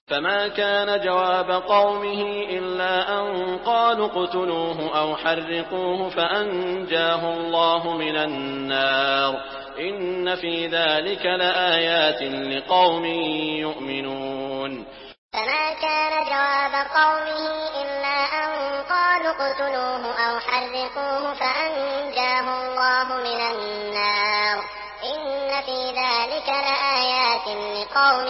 فما كان جواب قومه إلا أن قالوا اقتلوه أو حرقوه فأنجاه الله من النار إن في ذلك لآيات لقوم يؤمنون. فما كان جواب قومه إلا أن قالوا اقتلوه أو حرقوه فأنجاه الله من النار إن في ذلك لآيات لقوم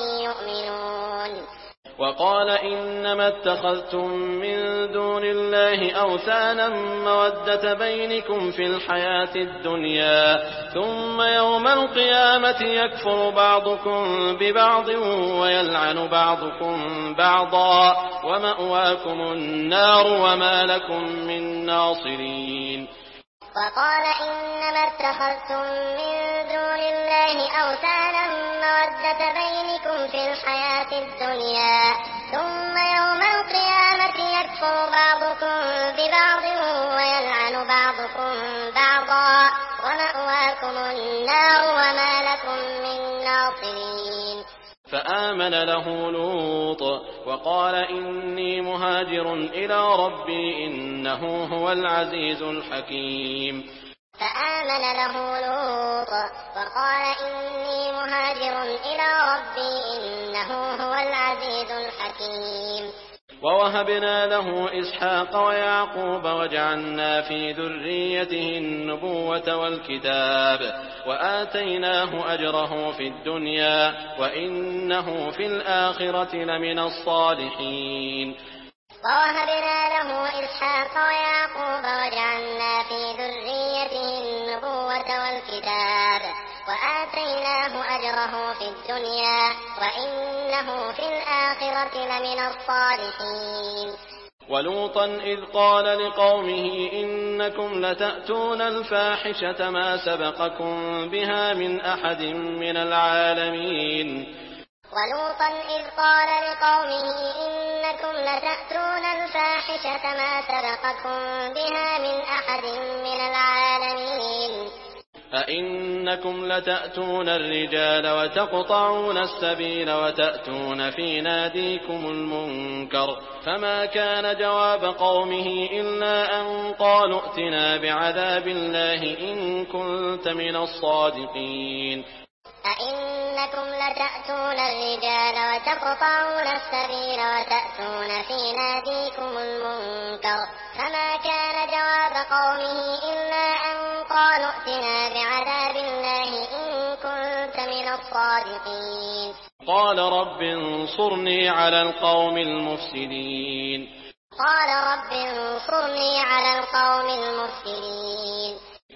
يؤمنون. وقال إنما اتخذتم من دون الله أوثانا مودة بينكم في الحياة الدنيا ثم يوم القيامة يكفر بعضكم ببعض ويلعن بعضكم بعضا ومأواكم النار وما لكم من ناصرين. وقال إنما اتخذتم من دون الله أوثانا مودة بينكم في الحياة الدنيا ثم يوم القيامة يكفر بعضكم ببعض ويلعن بعضكم بعضا ومأواكم النار وما لكم من ناصرين. فآمن له لوط وقال إني مهاجر إلى ربي إنه هو العزيز الحكيم. فآمن له لوط وقال إني مهاجر إلى ربي إنه هو العزيز الحكيم. ووهبنا له إسحاق ويعقوب وجعلنا في ذريته النبوة والكتاب وآتيناه أجره في الدنيا وإنه في الآخرة لمن الصالحين. ووهبنا له إسحاق ويعقوب وجعلنا في ذريته النبوة والكتاب وآتيناه أجره في الدنيا وإنه في الآخرة لمن الصالحين. ولوطا إذ قال لقومه إنكم لتأتون الفاحشة ما سبقكم بها من أحد من العالمين. ولوطا إذ قال لقومه إنكم لتأتون الفاحشة ما سبقكم بها من أحد من العالمين. أئنكم لتأتون الرجال وتقطعون السبيل وتأتون في ناديكم المنكر فما كان جواب قومه إلا أن قالوا ائتنا بعذاب الله إن كنت من الصادقين. أئنكم لتأتون الرجال وتقطعون السبيل وتأتون في ناديكم المنكر فما كان جواب قومه إلا أن قالوا ائتنا بعذاب الله إن كنت من الصادقين. قال رب انصرني على القوم المفسدين. قال رب انصرني على القوم المفسدين.